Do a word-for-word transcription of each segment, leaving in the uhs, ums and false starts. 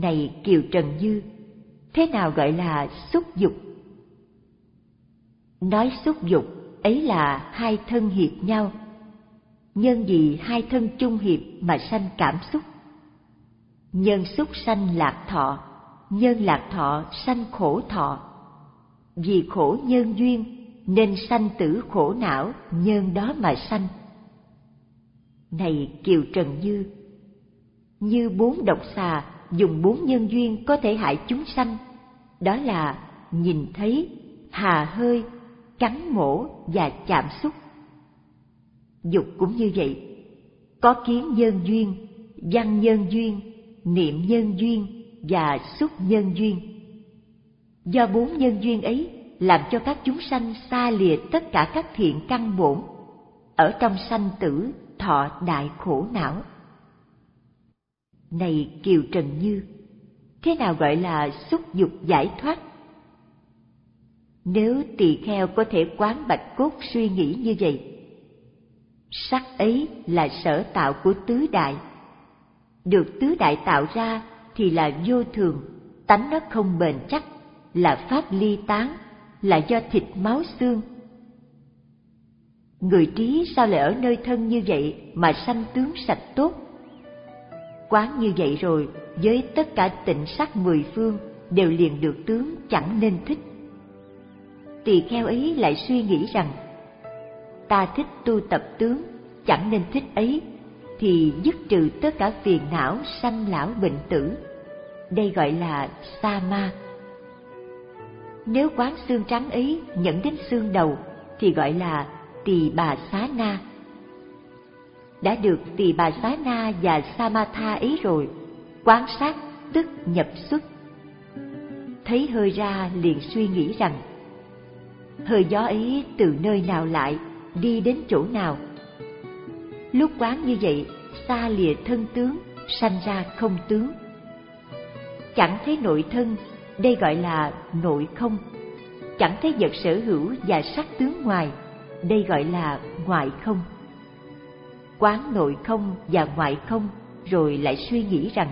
Này Kiều Trần Như, thế nào gọi là xúc dục? Nói xúc dục ấy là hai thân hiệp nhau, nhân vì hai thân chung hiệp mà sanh cảm xúc. Nhân xúc sanh lạc thọ, nhân lạc thọ sanh khổ thọ. Vì khổ nhân duyên nên sanh tử khổ não nhân đó mà sanh. Này Kiều Trần Như, như bốn độc xà dùng bốn nhân duyên có thể hại chúng sanh, đó là nhìn thấy, hà hơi, cắn mổ và chạm xúc. Dục cũng như vậy, có kiến nhân duyên, văn nhân duyên, niệm nhân duyên và xúc nhân duyên. Do bốn nhân duyên ấy làm cho các chúng sanh xa lìa tất cả các thiện căn bổn, ở trong sanh tử thọ đại khổ não. Này Kiều Trần Như, thế nào gọi là xúc dục giải thoát? Nếu tỳ kheo có thể quán bạch cốt suy nghĩ như vậy, sắc ấy là sở tạo của tứ đại, được tứ đại tạo ra thì là vô thường, tánh nó không bền chắc, là pháp ly tán, là do thịt máu xương. Người trí sao lại ở nơi thân như vậy mà sanh tướng sạch tốt? Quán như vậy rồi, với tất cả tịnh sắc mười phương đều liền được tướng chẳng nên thích. Tỳ kheo ấy lại suy nghĩ rằng ta thích tu tập tướng, chẳng nên thích ấy, thì dứt trừ tất cả phiền não sanh lão bệnh tử. Đây gọi là sa ma. Nếu quán xương trắng ấy nhận đến xương đầu thì gọi là tỳ bà xá na. Đã được tỳ bà xá na và samatha ấy rồi, quán sát tức nhập xuất. Thấy hơi ra liền suy nghĩ rằng hơi gió ấy từ nơi nào lại, đi đến chỗ nào. Lúc quán như vậy, xa lìa thân tướng, sanh ra không tướng. Chẳng thấy nội thân, đây gọi là nội không. Chẳng thấy vật sở hữu và sắc tướng ngoài, đây gọi là ngoại không. Quán nội không và ngoại không rồi lại suy nghĩ rằng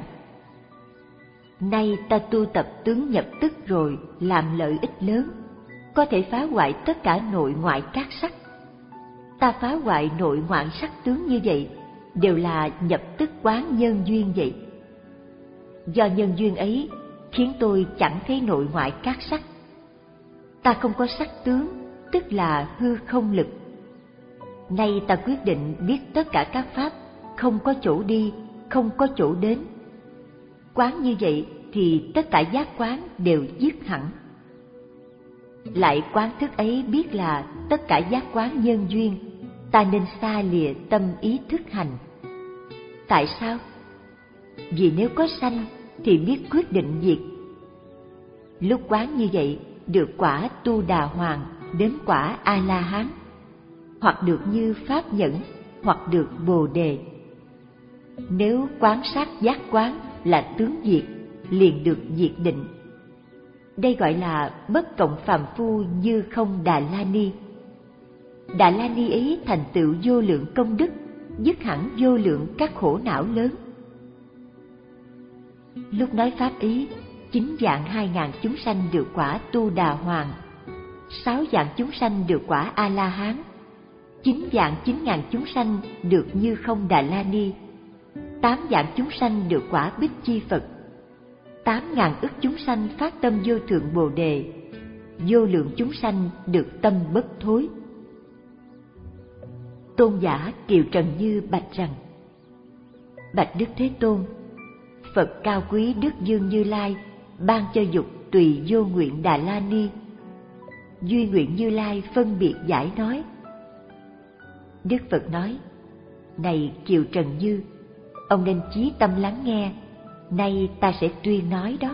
nay ta tu tập tướng nhập tức rồi, làm lợi ích lớn, có thể phá hoại tất cả nội ngoại các sắc. Ta phá hoại nội ngoại sắc tướng như vậy đều là nhập tức quán nhân duyên vậy. Do nhân duyên ấy khiến tôi chẳng thấy nội ngoại các sắc. Ta không có sắc tướng, tức là hư không lực. Nay ta quyết định biết tất cả các pháp không có chỗ đi, không có chỗ đến. Quán như vậy thì tất cả giác quán đều dứt hẳn. Lại quán thức ấy biết là tất cả giác quán nhân duyên, ta nên xa lìa tâm ý thức hành. Tại sao? Vì nếu có sanh thì biết quyết định diệt. Lúc quán như vậy được quả Tu Đà Hoàng đến quả A-la-hán, hoặc được như Pháp Nhẫn, hoặc được Bồ Đề. Nếu quán sát giác quán là tướng diệt, liền được diệt định. Đây gọi là bất cộng phàm phu như không Đà La Ni. Đà La Ni ấy thành tựu vô lượng công đức, dứt hẳn vô lượng các khổ não lớn. Lúc nói pháp ý, chín vạn hai ngàn chúng sanh được quả Tu Đà Hoàng, sáu vạn chúng sanh được quả A La Hán, chín vạn chín ngàn chúng sanh được như không Đà La Ni, tám vạn chúng sanh được quả Bích Chi Phật, tám ngàn ức chúng sanh phát tâm vô thượng Bồ Đề, vô lượng chúng sanh được tâm bất thối. Tôn giả Kiều Trần Như bạch rằng: Bạch Đức Thế Tôn, Phật cao quý Đức Dương Như Lai ban cho dục tùy vô nguyện Đà La Ni. Duy nguyện Như Lai phân biệt giải nói. Đức Phật nói: Này Kiều Trần Như, ông nên chí tâm lắng nghe, nay ta sẽ tuyên nói đó.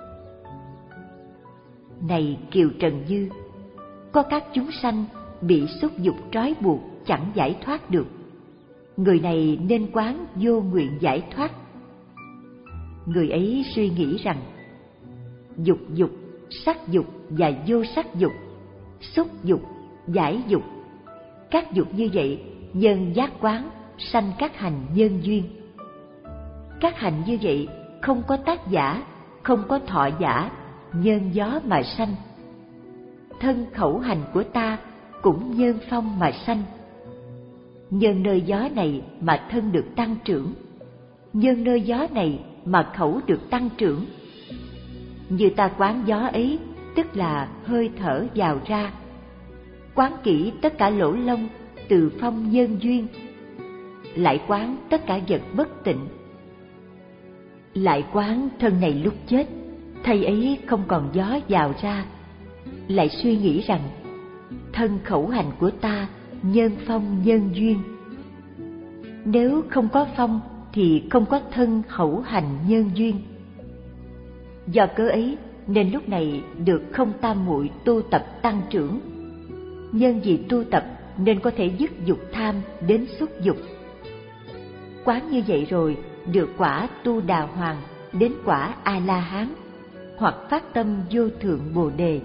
Này Kiều Trần Như, có các chúng sanh bị xúc dục trói buộc chẳng giải thoát được. Người này nên quán vô nguyện giải thoát. Người ấy suy nghĩ rằng dục dục, sắc dục và vô sắc dục, xúc dục, giải dục, các dục như vậy nhân giác quán sanh các hành nhân duyên. Các hành như vậy không có tác giả, không có thọ giả, nhân gió mà sanh. Thân khẩu hành của ta cũng nhân phong mà sanh. Nhân nơi gió này mà thân được tăng trưởng, nhân nơi gió này mà khẩu được tăng trưởng. Như ta quán gió ấy, tức là hơi thở vào ra. Quán kỹ tất cả lỗ lông từ phong nhân duyên, lại quán tất cả vật bất tịnh. Lại quán thân này lúc chết, thầy ấy không còn gió vào ra. Lại suy nghĩ rằng thân khẩu hành của ta nhân phong nhân duyên. Nếu không có phong thì không có thân khẩu hành nhân duyên. Do cớ ấy nên lúc này được không tam muội tu tập tăng trưởng. Nhân vì tu tập nên có thể dứt dục tham đến xuất dục. Quán như vậy rồi được quả tu đà hoàng đến quả A La Hán, hoặc phát tâm vô thượng Bồ Đề.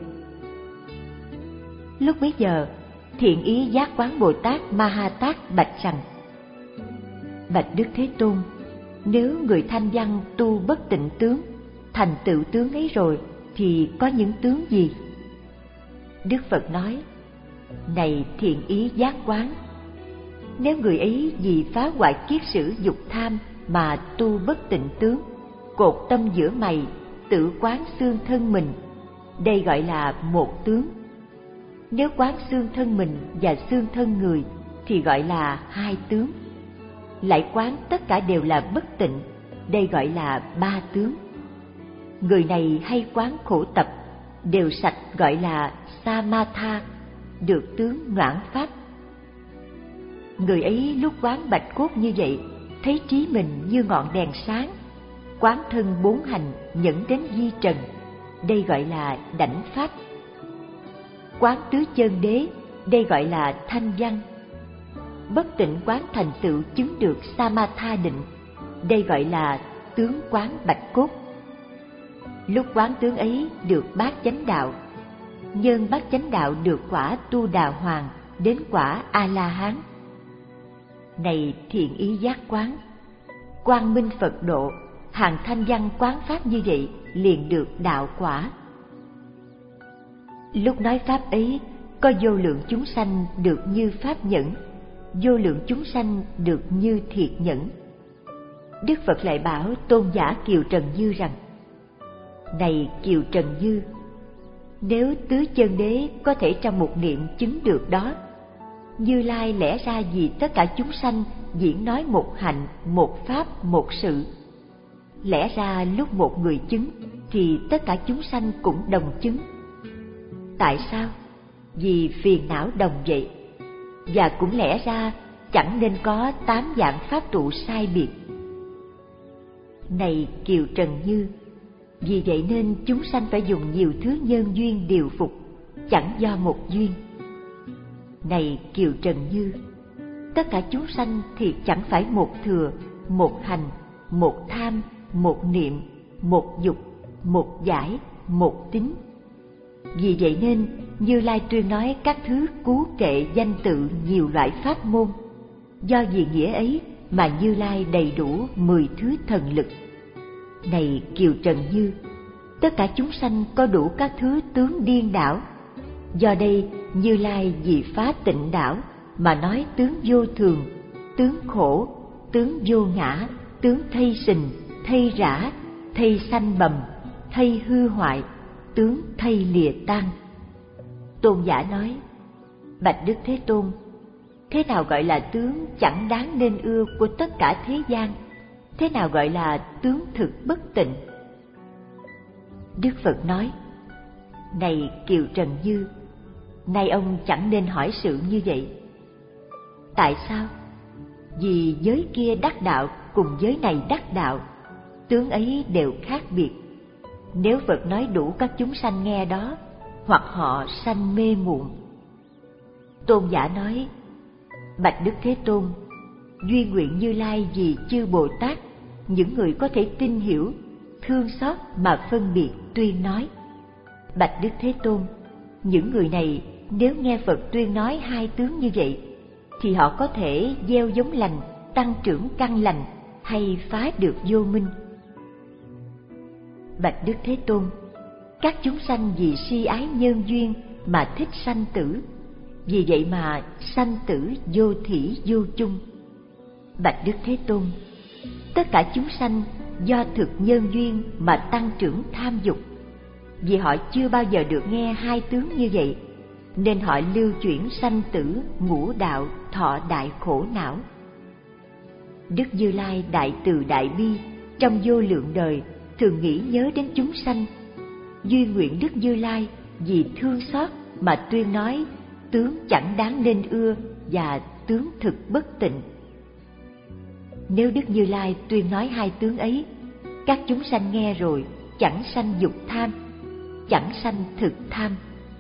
Lúc bấy giờ, Thiện Ý Giác Quán Bồ Tát Ma Ha Tát bạch rằng: Bạch Đức Thế Tôn, nếu người thanh văn tu bất tịnh tướng, thành tựu tướng ấy rồi thì có những tướng gì? Đức Phật nói: Này Thiện Ý Giác Quán, nếu người ấy vì phá hoại kiết sử dục tham mà tu bất tịnh tướng, cột tâm giữa mày, tự quán xương thân mình, đây gọi là một tướng. Nếu quán xương thân mình và xương thân người thì gọi là hai tướng. Lại quán tất cả đều là bất tịnh, đây gọi là ba tướng. Người này hay quán khổ tập, đều sạch gọi là samatha, được tướng noãn pháp. Người ấy lúc quán bạch cốt như vậy, thấy trí mình như ngọn đèn sáng, quán thân bốn hành nhẫn đến di trần, đây gọi là đảnh pháp. Quán tứ chân đế, đây gọi là thanh văn. Bất tịnh quán thành tựu chứng được samatha định, đây gọi là tướng quán bạch cốt. Lúc quán tướng ấy được bát chánh đạo, nhân bát chánh đạo được quả tu đà hoàng đến quả A La Hán. Này Thiện Ý Giác Quán, quang minh Phật độ, hàng thanh văn quán pháp như vậy liền được đạo quả. Lúc nói pháp ấy, có vô lượng chúng sanh được như pháp nhẫn, vô lượng chúng sanh được như thiệt nhẫn. Đức Phật lại bảo tôn giả Kiều Trần Như rằng: Này Kiều Trần Như, nếu tứ chân đế có thể trong một niệm chứng được đó, Như Lai lẽ ra vì tất cả chúng sanh diễn nói một hạnh, một pháp, một sự. Lẽ ra lúc một người chứng thì tất cả chúng sanh cũng đồng chứng. Tại sao? Vì phiền não đồng vậy. Và cũng lẽ ra chẳng nên có tám dạng pháp tụ sai biệt. Này Kiều Trần Như, vì vậy nên chúng sanh phải dùng nhiều thứ nhân duyên điều phục, chẳng do một duyên. Này Kiều Trần Như, tất cả chúng sanh thì chẳng phải một thừa, một hành, một tham, một niệm, một dục, một giải, một tính. Vì vậy nên Như Lai tuyên nói các thứ cú kệ danh tự nhiều loại pháp môn. Do vì nghĩa ấy mà Như Lai đầy đủ mười thứ thần lực. Này Kiều Trần Như, tất cả chúng sanh có đủ các thứ tướng điên đảo. Do đây Như Lai vì phá tịnh đảo mà nói tướng vô thường, tướng khổ, tướng vô ngã, tướng thây sình, thây rã, thây sanh bầm, thây hư hoại, tướng thây lìa tan. Tôn giả nói: Bạch Đức Thế Tôn, thế nào gọi là tướng chẳng đáng nên ưa của tất cả thế gian? Thế nào gọi là tướng thực bất tịnh? Đức Phật nói: Này Kiều Trần Như, nay ông chẳng nên hỏi sự như vậy. Tại sao? Vì giới kia đắc đạo cùng giới này đắc đạo, tướng ấy đều khác biệt. Nếu Phật nói đủ các chúng sanh nghe đó, hoặc họ sanh mê muộn. Tôn giả nói: Bạch Đức Thế Tôn, duyên nguyện Như Lai vì chư Bồ Tát, những người có thể tin hiểu, thương xót mà phân biệt tuyên nói. Bạch Đức Thế Tôn, những người này nếu nghe Phật tuyên nói hai tướng như vậy, thì họ có thể gieo giống lành, tăng trưởng căn lành, hay phá được vô minh. Bạch Đức Thế Tôn, các chúng sanh vì si ái nhân duyên mà thích sanh tử, vì vậy mà sanh tử vô thỉ vô chung. Bạch Đức Thế Tôn, tất cả chúng sanh do thực nhân duyên mà tăng trưởng tham dục, vì họ chưa bao giờ được nghe hai tướng như vậy, nên họ lưu chuyển sanh tử ngũ đạo, thọ đại khổ não. Đức Như Lai đại từ đại bi, trong vô lượng đời thường nghĩ nhớ đến chúng sanh. Duy nguyện Đức Như Lai vì thương xót mà tuyên nói tướng chẳng đáng nên ưa và tướng thực bất tịnh. Nếu Đức Như Lai tuyên nói hai tướng ấy, các chúng sanh nghe rồi chẳng sanh dục tham, chẳng sanh thực tham.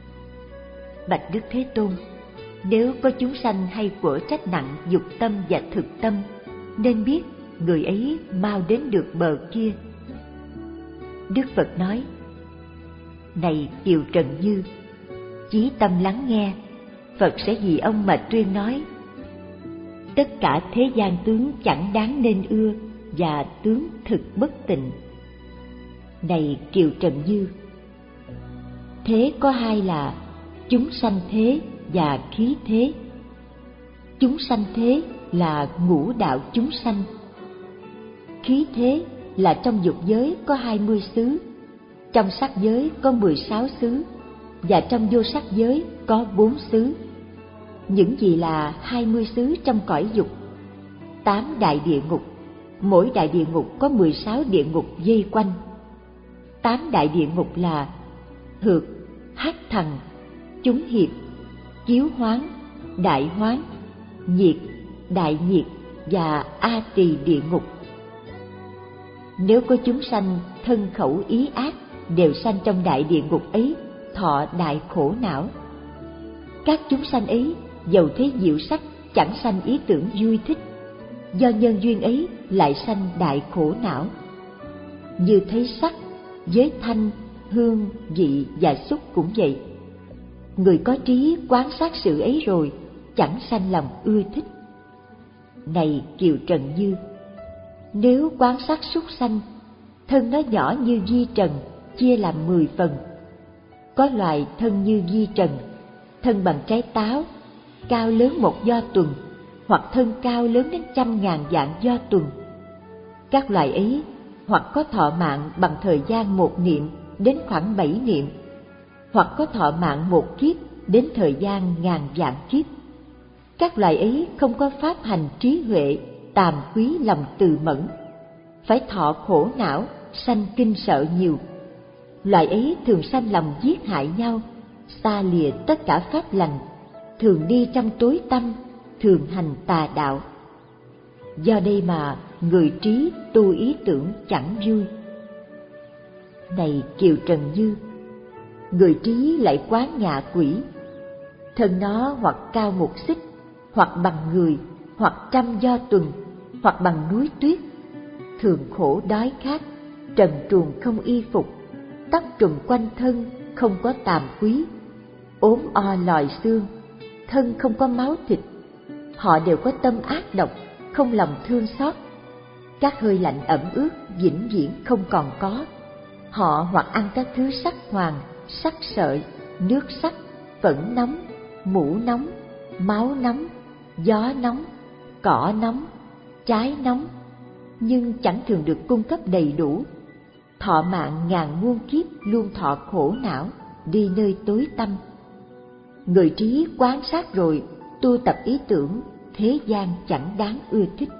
Bạch Đức Thế Tôn, nếu có chúng sanh hay quở trách nặng dục tâm và thực tâm, nên biết người ấy mau đến được bờ kia. Đức Phật nói, này Kiều Trần Như, chí tâm lắng nghe, Phật sẽ vì ông mà tuyên nói tất cả thế gian tướng chẳng đáng nên ưa và tướng thực bất tịnh. Này Kiều Trần Như, thế có hai là chúng sanh thế và khí thế. Chúng sanh thế là ngũ đạo chúng sanh. Khí thế là trong dục giới có hai mươi xứ, trong sắc giới có mười sáu xứ, và trong vô sắc giới có bốn xứ. Những gì là hai mươi xứ trong cõi dục? Tám đại địa ngục, mỗi đại địa ngục có mười sáu địa ngục vây quanh. Tám đại địa ngục là Hược, Hắc Thần, Chúng Hiệp, Chiếu Hoán, Đại Hoán, Nhiệt, Đại Nhiệt và A Tỳ địa ngục. Nếu có chúng sanh thân khẩu ý ác đều sanh trong đại địa ngục ấy, thọ đại khổ não. Các chúng sanh ấy dầu thấy diệu sắc chẳng sanh ý tưởng vui thích, do nhân duyên ấy lại sanh đại khổ não. Như thấy sắc, với thanh, hương, vị và xúc cũng vậy. Người có trí quán sát sự ấy rồi chẳng sanh lòng ưa thích. Này Kiều Trần Như, nếu quán sát súc sanh, thân nó nhỏ như vi trần, chia làm mười phần. Có loài thân như vi trần, thân bằng trái táo, cao lớn một do tuần, hoặc thân cao lớn đến trăm ngàn vạn do tuần. Các loài ấy hoặc có thọ mạng bằng thời gian một niệm đến khoảng bảy niệm, hoặc có thọ mạng một kiếp đến thời gian ngàn vạn kiếp. Các loài ấy không có pháp hành trí huệ, tàm quý lòng từ mẫn, phải thọ khổ não, sanh kinh sợ nhiều. Loài ấy thường sanh lòng giết hại nhau, xa lìa tất cả pháp lành, thường đi trong tối tăm, thường hành tà đạo. Do đây mà người trí tu ý tưởng chẳng vui. Này Kiều Trần Như, người trí lại quán ngạ quỷ. Thân nó hoặc cao một xích, hoặc bằng người, hoặc trăm do tuần, hoặc bằng núi tuyết. Thường khổ đói khát, trần truồng không y phục, tóc trùm quanh thân không có tàm quý, ốm o lòi xương, thân không có máu thịt. Họ đều có tâm ác độc, không lòng thương xót. Các hơi lạnh ẩm ướt vĩnh viễn không còn có. Họ hoặc ăn các thứ sắc hoàng, sắc sợi, nước sắc, phẫn nóng, mũ nóng, máu nóng, gió nóng, cỏ nóng, trái nóng, nhưng chẳng thường được cung cấp đầy đủ. Thọ mạng ngàn muôn kiếp luôn thọ khổ não, đi nơi tối tăm. Người trí quán sát rồi, tu tập ý tưởng, thế gian chẳng đáng ưa thích.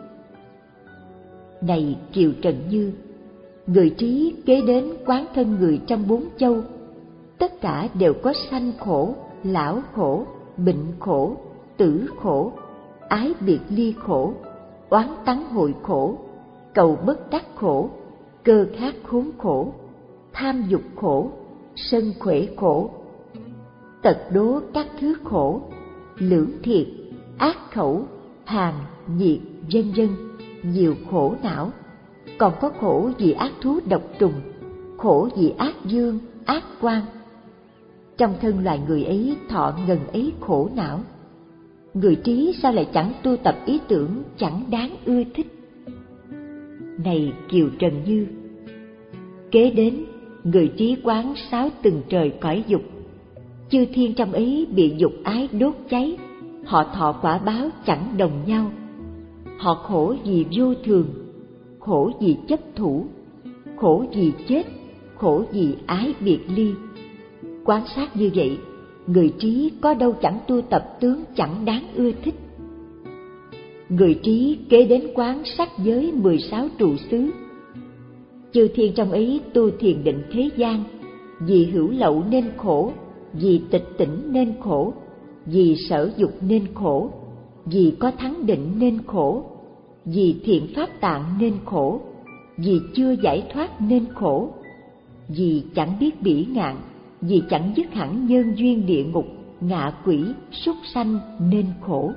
Này Kiều Trần Như, người trí kế đến quán thân người trong bốn châu, tất cả đều có sanh khổ, lão khổ, bệnh khổ, tử khổ, ái biệt ly khổ, oán tắng hội khổ, cầu bất đắc khổ, cơ khát khốn khổ, tham dục khổ, sân khỏe khổ, tật đố các thứ khổ, lưỡng thiệt, ác khẩu, hàn, nhiệt, vân vân, nhiều khổ não. Còn có khổ vì ác thú độc trùng, khổ vì ác dương, ác quan. Trong thân loài người ấy thọ ngần ấy khổ não. Người trí sao lại chẳng tu tập ý tưởng chẳng đáng ưa thích? Này Kiều Trần Như, Kế đến, người trí quán sáu tầng trời cõi dục. Chư thiên trong ấy bị dục ái đốt cháy, họ thọ quả báo chẳng đồng nhau. Họ khổ vì vô thường, khổ vì chấp thủ, khổ vì chết, khổ vì ái biệt ly. Quan sát như vậy, người trí có đâu chẳng tu tập tướng chẳng đáng ưa thích. Người trí kế đến quán sắc giới mười sáu trụ xứ. Chư thiên trong ấy tu thiền định thế gian, vì hữu lậu nên khổ, vì tịch tỉnh nên khổ, vì sở dục nên khổ, vì có thắng định nên khổ, vì thiện pháp tạng nên khổ, vì chưa giải thoát nên khổ, vì chẳng biết bỉ ngạn, vì chẳng dứt hẳn nhân duyên địa ngục, ngạ quỷ, súc sanh nên khổ.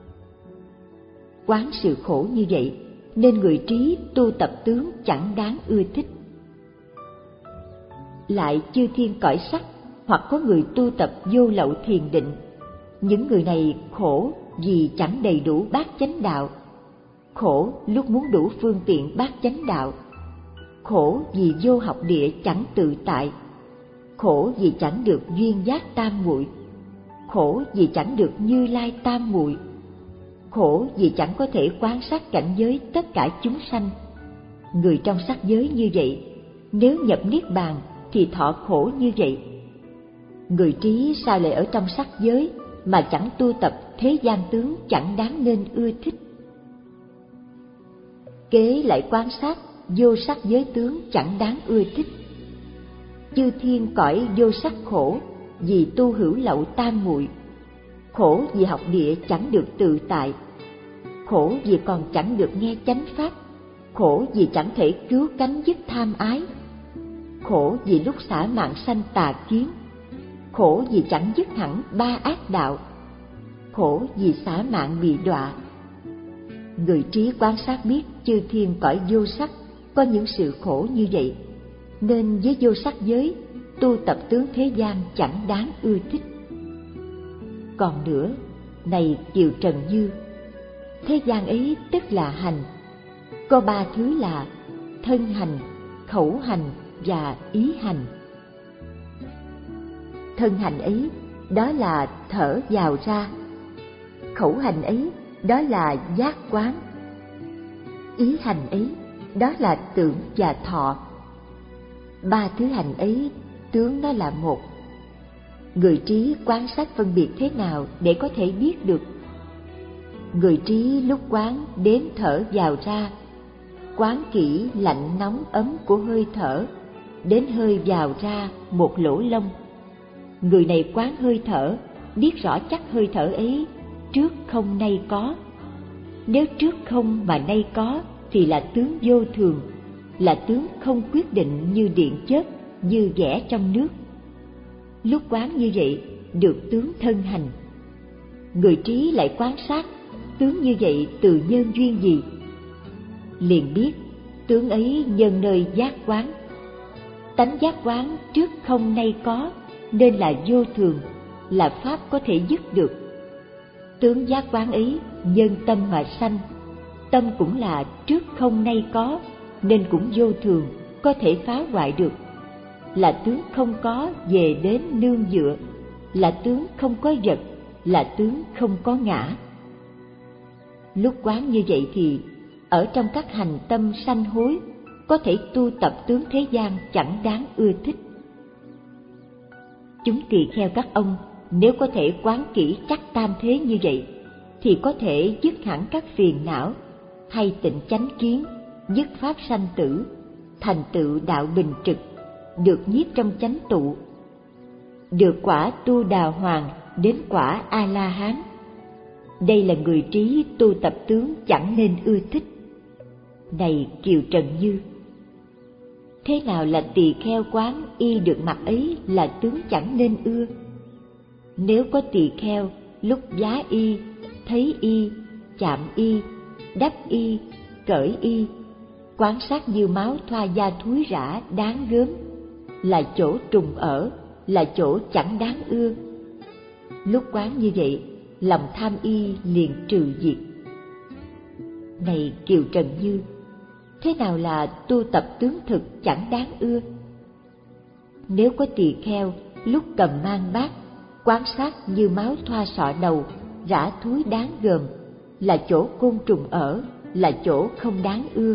Quán sự khổ như vậy, nên người trí tu tập tướng chẳng đáng ưa thích. Lại chư thiên cõi sắc, hoặc có người tu tập vô lậu thiền định, những người này khổ vì chẳng đầy đủ bát chánh đạo, khổ lúc muốn đủ phương tiện bát chánh đạo, khổ vì vô học địa chẳng tự tại, khổ vì chẳng được duyên giác tam muội, khổ vì chẳng được Như Lai tam muội, khổ vì chẳng có thể quan sát cảnh giới tất cả chúng sanh. Người trong sắc giới như vậy, nếu nhập niết bàn thì thọ khổ như vậy. Người trí sao lại ở trong sắc giới mà chẳng tu tập thế gian tướng chẳng đáng nên ưa thích. Kế lại quan sát vô sắc giới tướng chẳng đáng ưa thích. Chư thiên cõi vô sắc khổ vì tu hữu lậu tam muội, khổ vì học địa chẳng được tự tại, khổ vì còn chẳng được nghe chánh pháp, khổ vì chẳng thể cứu cánh dứt tham ái, khổ vì lúc xả mạng sanh tà kiến, khổ vì chẳng dứt hẳn ba ác đạo, khổ vì xả mạng bị đọa. Người trí quan sát biết chư thiên cõi vô sắc có những sự khổ như vậy, nên với vô sắc giới tu tập tướng thế gian chẳng đáng ưa thích. Còn nữa, này Kiều Trần Như, thế gian ấy tức là hành, có ba thứ là thân hành, khẩu hành và ý hành. Thân hành ấy, đó là thở vào ra. Khẩu hành ấy, đó là giác quán. Ý hành ấy, đó là tưởng và thọ. Ba thứ hành ấy, tướng nó là một. Người trí quan sát phân biệt thế nào để có thể biết được? Người trí lúc quán đến thở vào ra, quán kỹ lạnh nóng ấm của hơi thở, đến hơi vào ra một lỗ lông. Người này quán hơi thở, biết rõ chắc hơi thở ấy trước không nay có. Nếu trước không mà nay có thì là tướng vô thường, là tướng không quyết định như điện chớp, như ghẻ trong nước. Lúc quán như vậy được tướng thân hành. Người trí lại quan sát tướng như vậy từ nhân duyên gì? Liền biết tướng ấy nhân nơi giác quán. Tánh giác quán trước không nay có, nên là vô thường, là pháp có thể dứt được. Tướng giác quán ấy nhân tâm mà sanh, tâm cũng là trước không nay có, nên cũng vô thường, có thể phá hoại được. Là tướng không có về đến nương dựa, là tướng không có vật, là tướng không có ngã. Lúc quán như vậy thì ở trong các hành tâm sanh hối, có thể tu tập tướng thế gian chẳng đáng ưa thích. Chúng tỳ kheo các ông nếu có thể quán kỹ chắc tam thế như vậy, thì có thể dứt hẳn các phiền não, hay tịnh chánh kiến, dứt pháp sanh tử, thành tựu đạo bình trực, được nhiếp trong chánh tụ, được quả tu đà hoàng đến quả A La Hán. Đây là người trí tu tập tướng chẳng nên ưa thích. Này Kiều Trần Như, thế nào là tỳ kheo quán y được mặt ấy là tướng chẳng nên ưa? Nếu có tỳ kheo lúc giá y, thấy y, chạm y, đắp y, cởi y, quan sát như máu thoa da thúi rã đáng gớm, là chỗ trùng ở, là chỗ chẳng đáng ưa. Lúc quán như vậy, lòng tham y liền trừ diệt. Này Kiều Trần Như, Thế nào là tu tập tướng thực chẳng đáng ưa? Nếu có tỳ kheo lúc cầm mang bát, quan sát như máu thoa sọ đầu, rã thúi đáng gờm, là chỗ côn trùng ở, là chỗ không đáng ưa.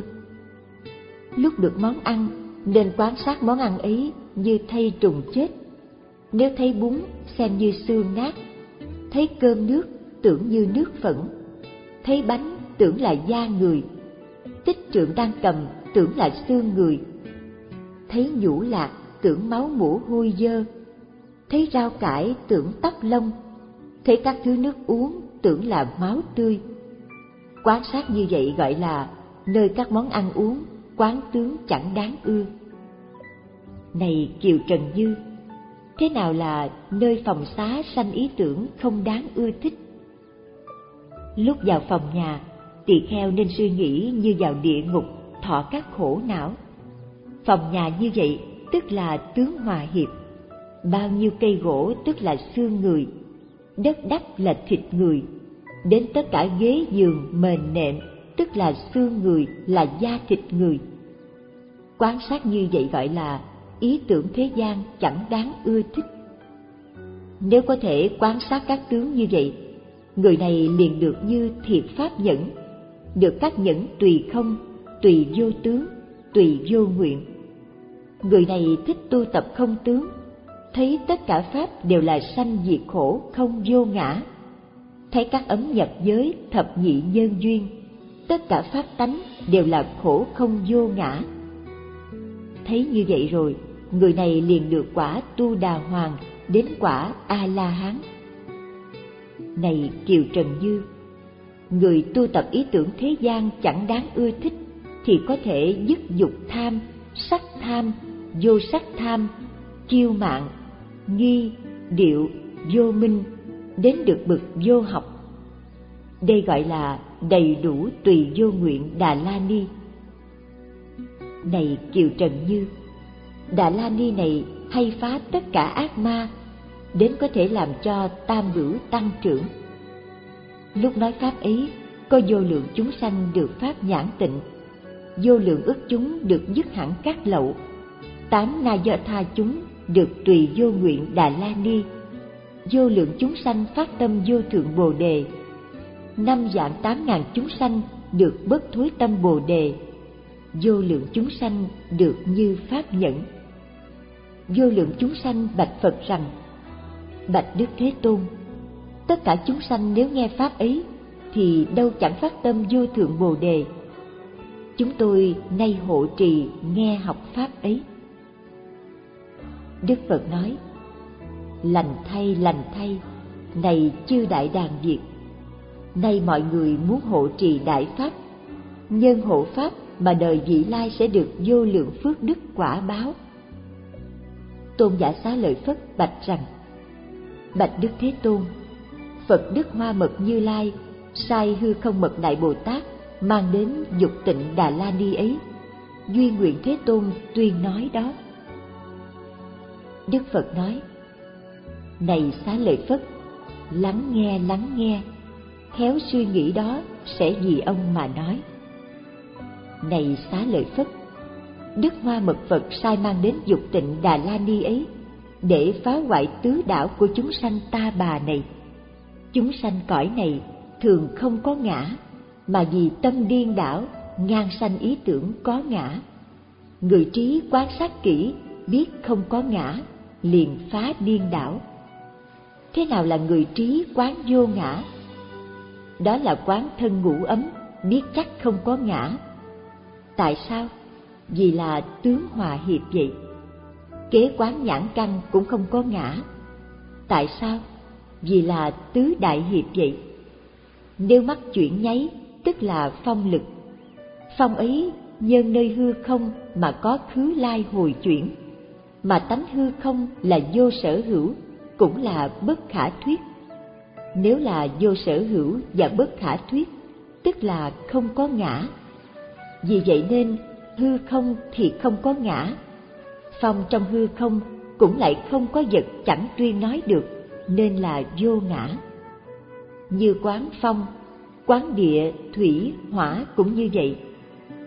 Lúc được món ăn, nên quan sát món ăn ấy như thây trùng chết. Nếu thấy bún, xem như xương nát. Thấy cơm nước, tưởng như nước phẫn. Thấy bánh, tưởng là da người. Tích trượng đang cầm, tưởng là xương người. Thấy nhũ lạc, tưởng máu mủ hôi dơ. Thấy rau cải, tưởng tóc lông. Thấy các thứ nước uống, tưởng là máu tươi. Quan sát như vậy gọi là nơi các món ăn uống, quán tướng chẳng đáng ưa. Này Kiều Trần Như, thế nào là nơi phòng xá sanh ý tưởng không đáng ưa thích? Lúc vào phòng nhà, tỳ kheo nên suy nghĩ như vào địa ngục, thọ các khổ não. Phòng nhà như vậy tức là tướng hòa hiệp. Bao nhiêu cây gỗ tức là xương người, đất đắp là thịt người, đến tất cả ghế giường mền nệm tức là xương người, là da thịt người. Quan sát như vậy gọi là ý tưởng thế gian chẳng đáng ưa thích. Nếu có thể quan sát các tướng như vậy, người này liền được như thiệt pháp nhẫn, được các nhẫn tùy không, tùy vô tướng, tùy vô nguyện. Người này thích tu tập không tướng, thấy tất cả pháp đều là sanh diệt khổ không vô ngã, thấy các ấm nhập giới thập nhị nhân duyên, tất cả pháp tánh đều là khổ không vô ngã. Thấy như vậy rồi, người này liền được quả Tu Đà Hoàng, đến quả A La Hán. Này Kiều Trần Như, người tu tập ý tưởng thế gian chẳng đáng ưa thích thì có thể dứt dục tham, sắc tham, vô sắc tham, kiêu mạn, nghi, điệu, vô minh, đến được bậc vô học. Đây gọi là đầy đủ tùy vô nguyện Đà La Ni. Này Kiều Trần Như, Đà La Ni này hay phá tất cả ác ma, đến có thể làm cho tam bửu tăng trưởng. Lúc nói pháp ấy, có vô lượng chúng sanh được pháp nhãn tịnh, vô lượng ức chúng được dứt hẳn các lậu, tám na do tha chúng được tùy vô nguyện Đà La Ni, vô lượng chúng sanh phát tâm vô thượng Bồ Đề, năm vạn tám ngàn chúng sanh được bất thối tâm Bồ Đề, vô lượng chúng sanh được như pháp nhẫn. Vô lượng chúng sanh bạch Phật rằng: Bạch Đức Thế Tôn, tất cả chúng sanh nếu nghe pháp ấy thì đâu chẳng phát tâm vô thượng Bồ Đề. Chúng tôi nay hộ trì nghe học pháp ấy. Đức Phật nói: Lành thay, lành thay, này chư đại đàn Việt, nay mọi người muốn hộ trì đại pháp, nhân hộ pháp mà đời vị lai sẽ được vô lượng phước đức quả báo. Tôn giả Xá Lợi Phất bạch rằng: Bạch Đức Thế Tôn, Phật Đức Hoa Mật Như Lai sai hư không mật Đại Bồ Tát mang đến dục tịnh Đà La Ni ấy, duy nguyện Thế Tôn tuyên nói đó. Đức Phật nói: Này Xá Lợi Phất, lắng nghe, lắng nghe, khéo suy nghĩ đó sẽ vì ông mà nói. Này Xá Lợi Phất, Đức Hoa Mật Phật sai mang đến dục tịnh Đà La Ni ấy để phá hoại tứ đảo của chúng sanh ta bà này. Chúng sanh cõi này thường không có ngã, mà vì tâm điên đảo ngang sanh ý tưởng có ngã. Người trí quan sát kỹ biết không có ngã, liền phá điên đảo. Thế nào là người trí quán vô ngã? Đó là quán thân ngũ ấm, biết chắc không có ngã. Tại sao? Vì là tướng hòa hiệp vậy. Kế quán nhãn căn cũng không có ngã. Tại sao? Vì là tứ đại hiệp vậy. Nếu mắt chuyển nháy tức là phong lực. Phong ấy nhân nơi hư không mà có khứ lai hồi chuyển, mà tánh hư không là vô sở hữu, cũng là bất khả thuyết. Nếu là vô sở hữu và bất khả thuyết, tức là không có ngã. Vì vậy nên hư không thì không có ngã, phong trong hư không cũng lại không có vật chẳng tuyên nói được, nên là vô ngã. Như quán phong, quán địa, thủy, hỏa cũng như vậy.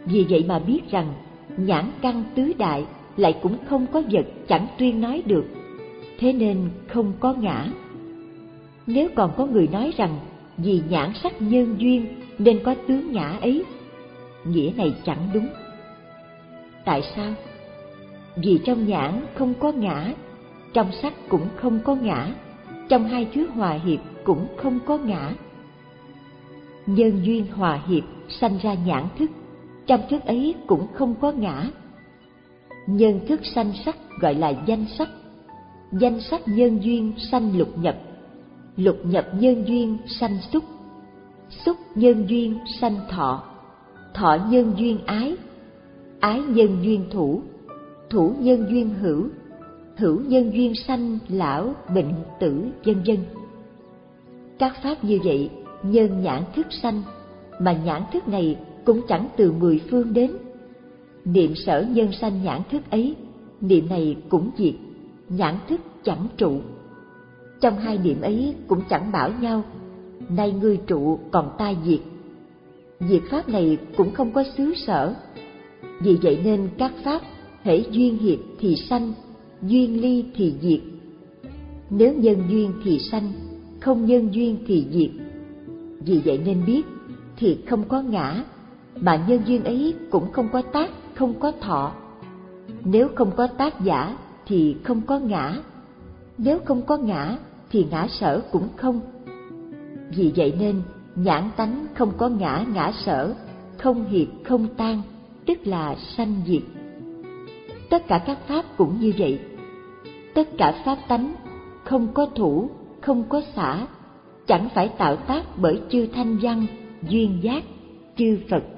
Vì vậy mà biết rằng nhãn căn tứ đại lại cũng không có vật chẳng tuyên nói được, thế nên không có ngã. Nếu còn có người nói rằng vì nhãn sắc nhân duyên nên có tướng ngã ấy, nghĩa này chẳng đúng. Tại sao? Vì trong nhãn không có ngã, trong sắc cũng không có ngã, trong hai thứ hòa hiệp cũng không có ngã. Nhân duyên hòa hiệp sanh ra nhãn thức, trong thức ấy cũng không có ngã. Nhân thức sanh sắc gọi là danh sắc, danh sắc nhân duyên sanh lục nhập, lục nhập nhân duyên sanh xúc, xúc nhân duyên sanh thọ, thọ nhân duyên ái, ái nhân duyên thủ, thủ nhân duyên hữu, hữu nhân duyên sanh lão bệnh tử, vân vân. Các pháp như vậy nhân nhãn thức sanh, mà nhãn thức này cũng chẳng từ mười phương đến. Niệm sở nhân sanh nhãn thức ấy, niệm này cũng diệt, nhãn thức chẳng trụ. Trong hai niệm ấy cũng chẳng bảo nhau, nay ngươi trụ còn ta diệt. Diệt pháp này cũng không có xứ sở. Vì vậy nên các pháp hễ duyên hiệp thì sanh, duyên ly thì diệt. Nếu nhân duyên thì sanh, không nhân duyên thì diệt. Vì vậy nên biết thì không có ngã, mà nhân duyên ấy cũng không có tác, không có thọ. Nếu không có tác giả thì không có ngã, nếu không có ngã thì ngã sở cũng không. Vì vậy nên nhãn tánh không có ngã ngã sở, không hiệp không tan, tức là sanh diệt. Tất cả các pháp cũng như vậy. Tất cả pháp tánh không có thủ, không có xả, chẳng phải tạo tác bởi chư thanh văn, duyên giác, chư Phật